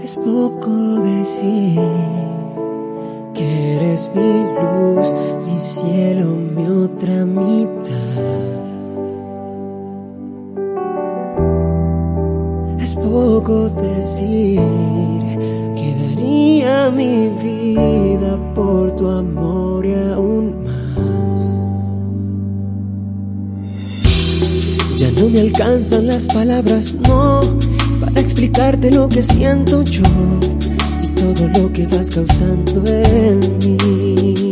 Es poco decir que eres mi luz, mi cielo, mi otra mitad. Es poco decir que daría mi vida por tu amor y aún más. Ya no me alcanzan las palabras, no, para explicarte lo que siento yo y todo lo que vas causando en mí.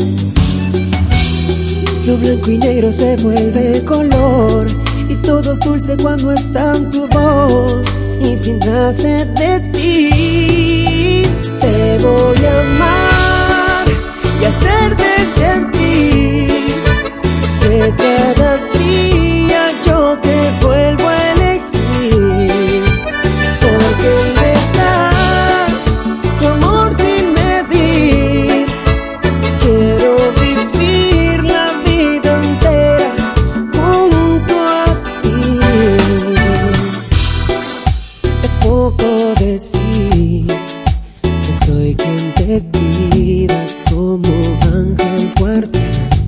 Lo blanco y negro se vuelve color y todo es dulce cuando está en tu voz. Y si nace de ti, te voy a amar y hacerte sentir que cada día yo te vuelvo a elegir, porque me das tu amor sin medir. Quiero vivir la vida entera junto a ti. Es poco decir que soy quien te cuida como ángel guardián.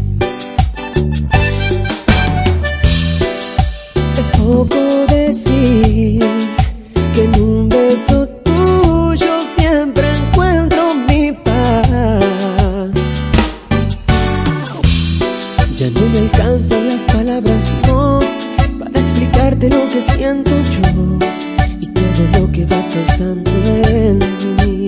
Es poco decir que en un beso tuyo siempre encuentro mi paz. Ya no me alcanzan las palabras, no, para explicarte lo que siento yo y todo lo que vas causando en mí.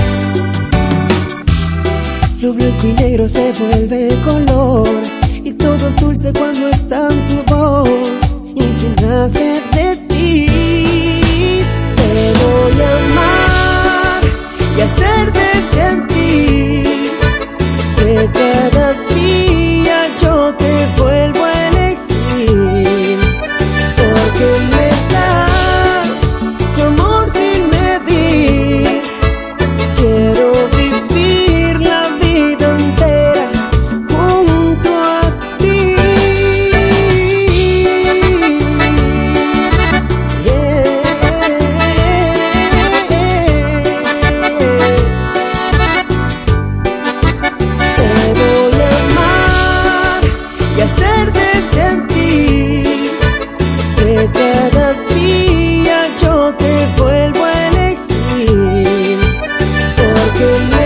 Lo blanco y negro se vuelve color y todo es dulce cuando está en tu voz. Y si nace de ti, te voy a amar y hacerte sentir que cada día yo te vuelvo a elegir, porque me das tu amor sin medir. Quiero vivir la vida entera junto a ti. Cada día yo te vuelvo a elegir, porque